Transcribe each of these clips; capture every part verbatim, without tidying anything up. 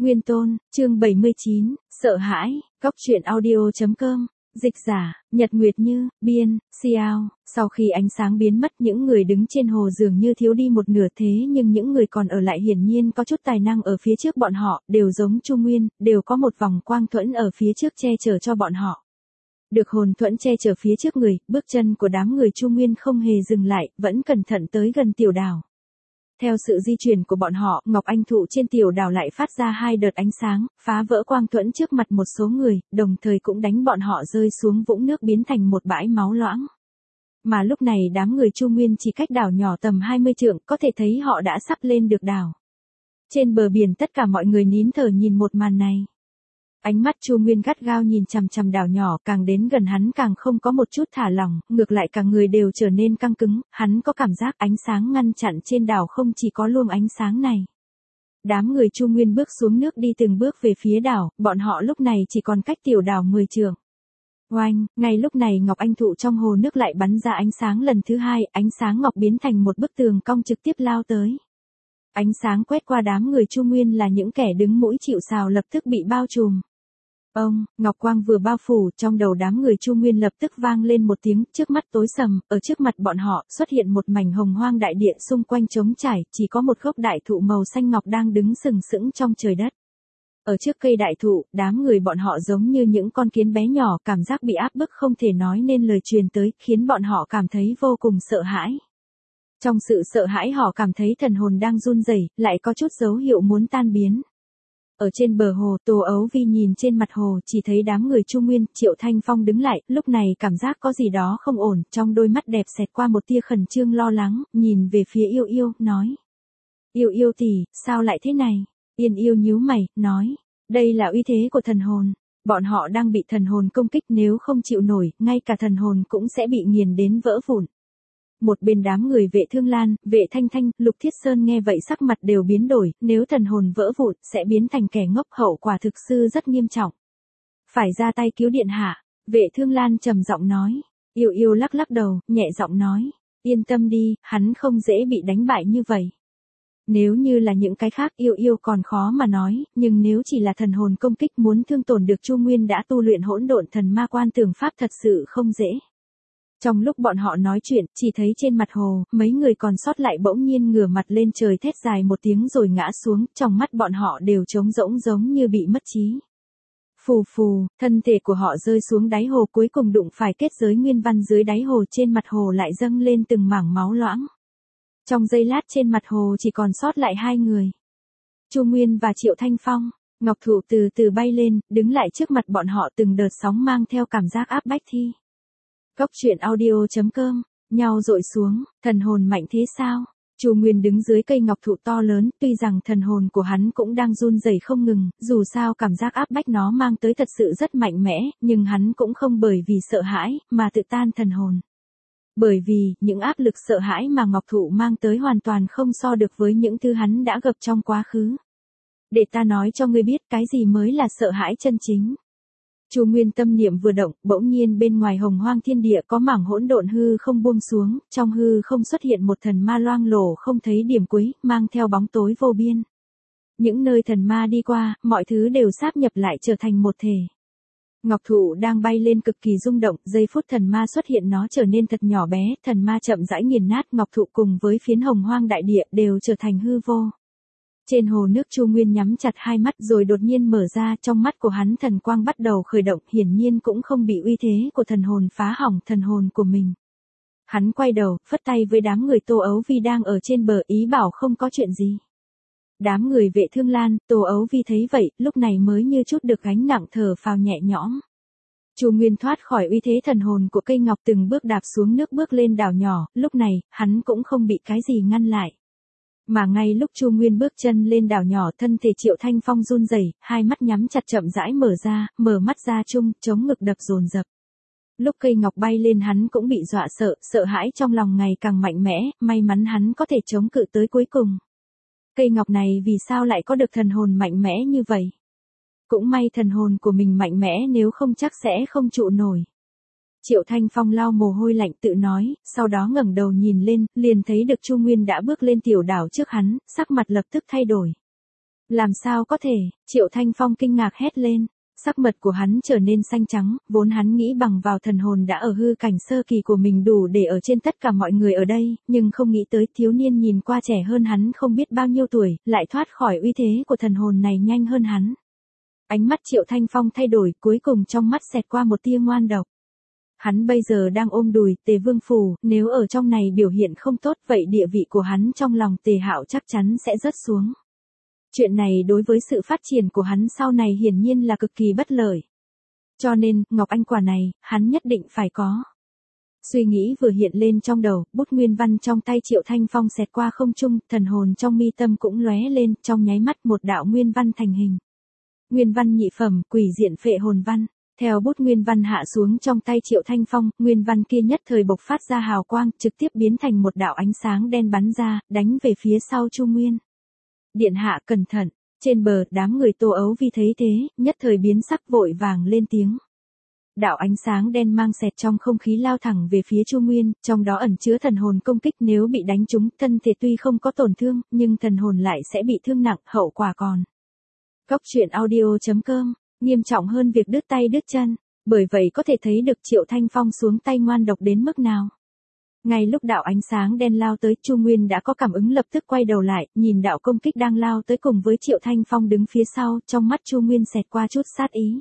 Nguyên Tôn, chương bảy mươi chín, sợ hãi, góc truyện audio.com, dịch giả, Nhật Nguyệt Như, biên, Xiao. Sau khi ánh sáng biến mất, những người đứng trên hồ dường như thiếu đi một nửa, thế nhưng những người còn ở lại hiển nhiên có chút tài năng ở phía trước bọn họ, đều giống Chu Nguyên, đều có một vòng quang thuẫn ở phía trước che chở cho bọn họ. Được hồn thuẫn che chở phía trước người, bước chân của đám người Chu Nguyên không hề dừng lại, vẫn cẩn thận tới gần tiểu đảo. Theo sự di chuyển của bọn họ, Ngọc Anh Thụ trên tiểu đảo lại phát ra hai đợt ánh sáng, phá vỡ quang thuẫn trước mặt một số người, đồng thời cũng đánh bọn họ rơi xuống vũng nước biến thành một bãi máu loãng. Mà lúc này đám người Chu Nguyên chỉ cách đảo nhỏ tầm hai mươi trượng, có thể thấy họ đã sắp lên được đảo. Trên bờ biển tất cả mọi người nín thở nhìn một màn này. Ánh mắt Chu Nguyên gắt gao nhìn chằm chằm đảo nhỏ, càng đến gần hắn càng không có một chút thả lỏng, ngược lại cả người đều trở nên căng cứng, hắn có cảm giác ánh sáng ngăn chặn trên đảo không chỉ có luồng ánh sáng này. Đám người Chu Nguyên bước xuống nước đi từng bước về phía đảo, bọn họ lúc này chỉ còn cách tiểu đảo mười trượng. Oanh, ngay lúc này Ngọc Anh Thụ trong hồ nước lại bắn ra ánh sáng lần thứ hai, ánh sáng ngọc biến thành một bức tường cong trực tiếp lao tới. Ánh sáng quét qua đám người Chu Nguyên là những kẻ đứng mũi chịu sào lập tức bị bao trùm. Ông, Ngọc Quang vừa bao phủ, trong đầu đám người Chu Nguyên lập tức vang lên một tiếng, trước mắt tối sầm, ở trước mặt bọn họ xuất hiện một mảnh hồng hoang đại địa, xung quanh trống trải, chỉ có một gốc đại thụ màu xanh ngọc đang đứng sừng sững trong trời đất. Ở trước cây đại thụ, đám người bọn họ giống như những con kiến bé nhỏ, cảm giác bị áp bức không thể nói nên lời truyền tới, khiến bọn họ cảm thấy vô cùng sợ hãi. Trong sự sợ hãi họ cảm thấy thần hồn đang run rẩy, lại có chút dấu hiệu muốn tan biến. Ở trên bờ hồ, Tô Ấu Vi nhìn trên mặt hồ, chỉ thấy đám người Chu Nguyên, Triệu Thanh Phong đứng lại, lúc này cảm giác có gì đó không ổn, trong đôi mắt đẹp xẹt qua một tia khẩn trương lo lắng, nhìn về phía Yêu Yêu, nói. Yêu Yêu tỷ, sao lại thế này? Yên Yêu nhíu mày, nói. Đây là uy thế của thần hồn. Bọn họ đang bị thần hồn công kích, nếu không chịu nổi, ngay cả thần hồn cũng sẽ bị nghiền đến vỡ vụn. Một bên đám người Vệ Thương Lan, Vệ Thanh Thanh, Lục Thiết Sơn nghe vậy sắc mặt đều biến đổi, nếu thần hồn vỡ vụn, sẽ biến thành kẻ ngốc, hậu quả thực sự rất nghiêm trọng. Phải ra tay cứu điện hạ, Vệ Thương Lan trầm giọng nói. Yêu Yêu lắc lắc đầu, nhẹ giọng nói. Yên tâm đi, hắn không dễ bị đánh bại như vậy. Nếu như là những cái khác Yêu Yêu còn khó mà nói, nhưng nếu chỉ là thần hồn công kích muốn thương tổn được Chu Nguyên đã tu luyện hỗn độn thần ma quan tường pháp thật sự không dễ. Trong lúc bọn họ nói chuyện, chỉ thấy trên mặt hồ, mấy người còn sót lại bỗng nhiên ngửa mặt lên trời thét dài một tiếng rồi ngã xuống, trong mắt bọn họ đều trống rỗng giống như bị mất trí. Phù phù, thân thể của họ rơi xuống đáy hồ cuối cùng đụng phải kết giới nguyên văn dưới đáy hồ, trên mặt hồ lại dâng lên từng mảng máu loãng. Trong giây lát trên mặt hồ chỉ còn sót lại hai người. Chu Nguyên và Triệu Thanh Phong. Ngọc Thụ từ từ bay lên, đứng lại trước mặt bọn họ, từng đợt sóng mang theo cảm giác áp bách thi. Góc truyện audio.com, nhau dội xuống, thần hồn mạnh thế sao? Chu Nguyên đứng dưới cây ngọc thụ to lớn, tuy rằng thần hồn của hắn cũng đang run rẩy không ngừng, dù sao cảm giác áp bách nó mang tới thật sự rất mạnh mẽ, nhưng hắn cũng không bởi vì sợ hãi, mà tự tan thần hồn. Bởi vì, những áp lực sợ hãi mà ngọc thụ mang tới hoàn toàn không so được với những thứ hắn đã gặp trong quá khứ. Để ta nói cho ngươi biết cái gì mới là sợ hãi chân chính. Chu Nguyên tâm niệm vừa động, bỗng nhiên bên ngoài hồng hoang thiên địa có mảng hỗn độn hư không buông xuống, trong hư không xuất hiện một thần ma loang lổ không thấy điểm cuối, mang theo bóng tối vô biên. Những nơi thần ma đi qua, mọi thứ đều sáp nhập lại trở thành một thể. Ngọc Thụ đang bay lên cực kỳ rung động, giây phút thần ma xuất hiện nó trở nên thật nhỏ bé, thần ma chậm rãi nghiền nát Ngọc Thụ cùng với phiến hồng hoang đại địa đều trở thành hư vô. Trên hồ nước Chu Nguyên nhắm chặt hai mắt rồi đột nhiên mở ra, trong mắt của hắn thần quang bắt đầu khởi động, hiển nhiên cũng không bị uy thế của thần hồn phá hỏng thần hồn của mình. Hắn quay đầu, phất tay với đám người Tô Ấu Vi đang ở trên bờ, ý bảo không có chuyện gì. Đám người Vệ Thương Lan, Tô Ấu Vi thấy vậy, lúc này mới như chút được gánh nặng, thở phào nhẹ nhõm. Chu Nguyên thoát khỏi uy thế thần hồn của cây ngọc, từng bước đạp xuống nước bước lên đảo nhỏ, lúc này, hắn cũng không bị cái gì ngăn lại. Mà ngay lúc Chu Nguyên bước chân lên đảo nhỏ, thân thể Triệu Thanh Phong run rẩy, hai mắt nhắm chặt chậm rãi mở ra, mở mắt ra chung, chống ngực đập dồn dập. Lúc cây ngọc bay lên hắn cũng bị dọa sợ, sợ hãi trong lòng ngày càng mạnh mẽ, may mắn hắn có thể chống cự tới cuối cùng. Cây ngọc này vì sao lại có được thần hồn mạnh mẽ như vậy? Cũng may thần hồn của mình mạnh mẽ, nếu không chắc sẽ không trụ nổi. Triệu Thanh Phong lau mồ hôi lạnh tự nói, sau đó ngẩng đầu nhìn lên, liền thấy được Chu Nguyên đã bước lên tiểu đảo trước hắn, sắc mặt lập tức thay đổi. Làm sao có thể, Triệu Thanh Phong kinh ngạc hét lên. Sắc mặt của hắn trở nên xanh trắng, vốn hắn nghĩ bằng vào thần hồn đã ở hư cảnh sơ kỳ của mình đủ để ở trên tất cả mọi người ở đây, nhưng không nghĩ tới thiếu niên nhìn qua trẻ hơn hắn không biết bao nhiêu tuổi, lại thoát khỏi uy thế của thần hồn này nhanh hơn hắn. Ánh mắt Triệu Thanh Phong thay đổi, cuối cùng trong mắt xẹt qua một tia ngoan độc. Hắn bây giờ đang ôm đùi Tề Vương Phủ, nếu ở trong này biểu hiện không tốt vậy địa vị của hắn trong lòng Tề Hạo chắc chắn sẽ rớt xuống. Chuyện này đối với sự phát triển của hắn sau này hiển nhiên là cực kỳ bất lợi. Cho nên, ngọc anh quả này, hắn nhất định phải có. Suy nghĩ vừa hiện lên trong đầu, bút nguyên văn trong tay Triệu Thanh Phong xẹt qua không trung, thần hồn trong mi tâm cũng lóe lên, trong nháy mắt một đạo nguyên văn thành hình. Nguyên văn nhị phẩm, quỷ diện phệ hồn văn. Theo bút nguyên văn hạ xuống trong tay Triệu Thanh Phong, nguyên văn kia nhất thời bộc phát ra hào quang, trực tiếp biến thành một đạo ánh sáng đen bắn ra, đánh về phía sau Chu Nguyên. Điện hạ cẩn thận, trên bờ đám người Tô Ấu Vi thấy thế, nhất thời biến sắc vội vàng lên tiếng. Đạo ánh sáng đen mang xẹt trong không khí lao thẳng về phía Chu Nguyên, trong đó ẩn chứa thần hồn công kích, nếu bị đánh trúng, thân thể tuy không có tổn thương, nhưng thần hồn lại sẽ bị thương nặng, hậu quả còn. Cóc truyện audio chấm com, nghiêm trọng hơn việc đứt tay đứt chân, bởi vậy có thể thấy được Triệu Thanh Phong xuống tay ngoan độc đến mức nào. Ngay lúc đạo ánh sáng đen lao tới, Chu Nguyên đã có cảm ứng lập tức quay đầu lại, nhìn đạo công kích đang lao tới cùng với Triệu Thanh Phong đứng phía sau, trong mắt Chu Nguyên xẹt qua chút sát ý.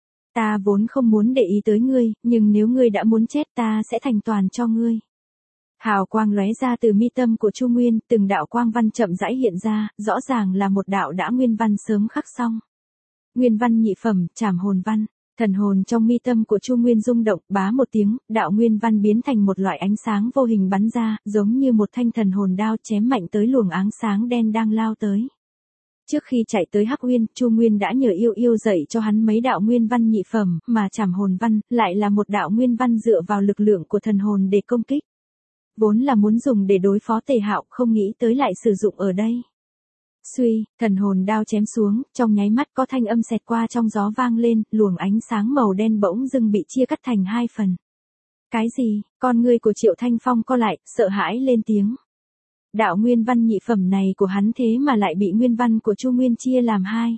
Ta vốn không muốn để ý tới ngươi, nhưng nếu ngươi đã muốn chết ta sẽ thành toàn cho ngươi. Hào quang lóe ra từ mi tâm của Chu Nguyên, từng đạo quang văn chậm rãi hiện ra, rõ ràng là một đạo đã nguyên văn sớm khắc xong. Nguyên văn nhị phẩm, trảm hồn văn. Thần hồn trong mi tâm của Chu Nguyên rung động, bá một tiếng, đạo nguyên văn biến thành một loại ánh sáng vô hình bắn ra, giống như một thanh thần hồn đao chém mạnh tới luồng ánh sáng đen đang lao tới. Trước khi chạy tới Hắc Uyên, Chu Nguyên đã nhờ yêu yêu dạy cho hắn mấy đạo nguyên văn nhị phẩm, mà trảm hồn văn lại là một đạo nguyên văn dựa vào lực lượng của thần hồn để công kích. Vốn là muốn dùng để đối phó Tề Hạo, không nghĩ tới lại sử dụng ở đây. Suy, thần hồn đao chém xuống, trong nháy mắt có thanh âm xẹt qua trong gió vang lên, luồng ánh sáng màu đen bỗng dưng bị chia cắt thành hai phần. Cái gì? Con ngươi của Triệu Thanh Phong co lại, sợ hãi lên tiếng. Đạo nguyên văn nhị phẩm này của hắn thế mà lại bị nguyên văn của Chu Nguyên chia làm hai.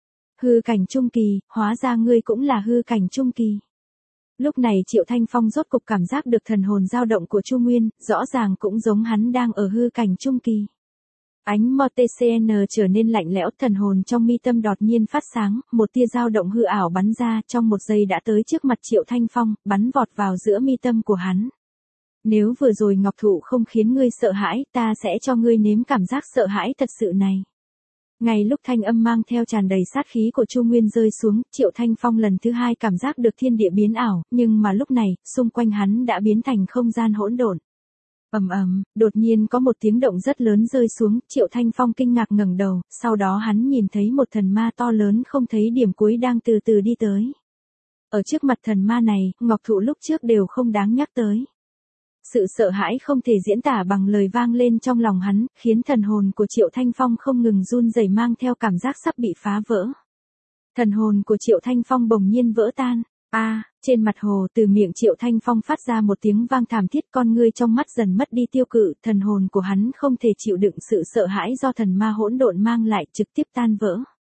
Hư cảnh trung kỳ, hóa ra ngươi cũng là hư cảnh trung kỳ. Lúc này Triệu Thanh Phong rốt cục cảm giác được thần hồn dao động của Chu Nguyên, rõ ràng cũng giống hắn đang ở hư cảnh trung kỳ. Ánh mờ tê xê en trở nên lạnh lẽo, thần hồn trong mi tâm đột nhiên phát sáng, một tia dao động hư ảo bắn ra, trong một giây đã tới trước mặt Triệu Thanh Phong, bắn vọt vào giữa mi tâm của hắn. Nếu vừa rồi Ngọc Thụ không khiến ngươi sợ hãi, ta sẽ cho ngươi nếm cảm giác sợ hãi thật sự này. Ngay lúc thanh âm mang theo tràn đầy sát khí của Chu Nguyên rơi xuống, Triệu Thanh Phong lần thứ hai cảm giác được thiên địa biến ảo, nhưng mà lúc này, xung quanh hắn đã biến thành không gian hỗn độn. Ầm ầm, đột nhiên có một tiếng động rất lớn rơi xuống, Triệu Thanh Phong kinh ngạc ngẩng đầu, sau đó hắn nhìn thấy một thần ma to lớn không thấy điểm cuối đang từ từ đi tới. Ở trước mặt thần ma này, Ngọc Thụ lúc trước đều không đáng nhắc tới. Sự sợ hãi không thể diễn tả bằng lời vang lên trong lòng hắn, khiến thần hồn của Triệu Thanh Phong không ngừng run rẩy mang theo cảm giác sắp bị phá vỡ. Thần hồn của Triệu Thanh Phong bỗng nhiên vỡ tan. A, à, trên mặt hồ từ miệng Triệu Thanh Phong phát ra một tiếng vang thảm thiết, con ngươi trong mắt dần mất đi tiêu cự, thần hồn của hắn không thể chịu đựng sự sợ hãi do thần ma hỗn độn mang lại, trực tiếp tan vỡ.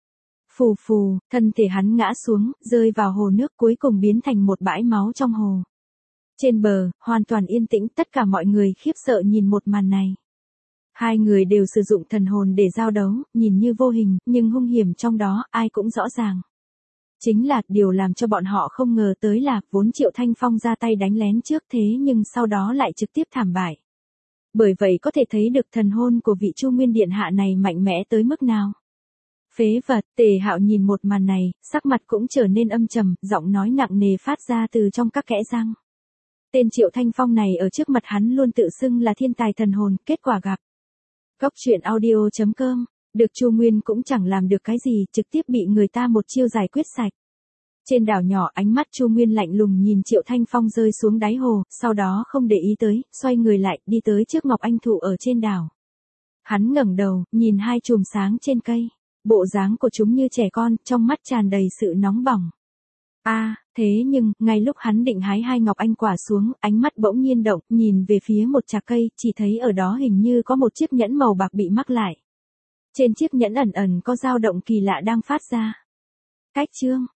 Phù phù, thân thể hắn ngã xuống, rơi vào hồ nước, cuối cùng biến thành một bãi máu trong hồ. Trên bờ, hoàn toàn yên tĩnh, tất cả mọi người khiếp sợ nhìn một màn này. Hai người đều sử dụng thần hồn để giao đấu, nhìn như vô hình, nhưng hung hiểm trong đó, ai cũng rõ ràng. Chính là, điều làm cho bọn họ không ngờ tới là, vốn Triệu Thanh Phong ra tay đánh lén trước thế nhưng sau đó lại trực tiếp thảm bại. Bởi vậy có thể thấy được thần hồn của vị Chu Nguyên Điện Hạ này mạnh mẽ tới mức nào. Phế vật, Tề Hạo nhìn một màn này, sắc mặt cũng trở nên âm trầm, giọng nói nặng nề phát ra từ trong các kẽ răng. Tên Triệu Thanh Phong này ở trước mặt hắn luôn tự xưng là thiên tài thần hồn, kết quả gặp. Cóc truyện audio chấm com, được Chu Nguyên cũng chẳng làm được cái gì, trực tiếp bị người ta một chiêu giải quyết sạch. Trên đảo nhỏ, ánh mắt Chu Nguyên lạnh lùng nhìn Triệu Thanh Phong rơi xuống đáy hồ, sau đó không để ý tới, xoay người lại, đi tới trước Ngọc Anh Thụ ở trên đảo. Hắn ngẩng đầu, nhìn hai chùm sáng trên cây, bộ dáng của chúng như trẻ con, trong mắt tràn đầy sự nóng bỏng. A, à, thế nhưng, ngay lúc hắn định hái hai ngọc anh quả xuống, ánh mắt bỗng nhiên động, nhìn về phía một chạc cây, chỉ thấy ở đó hình như có một chiếc nhẫn màu bạc bị mắc lại. Trên chiếc nhẫn ẩn ẩn có dao động kỳ lạ đang phát ra. Cách chương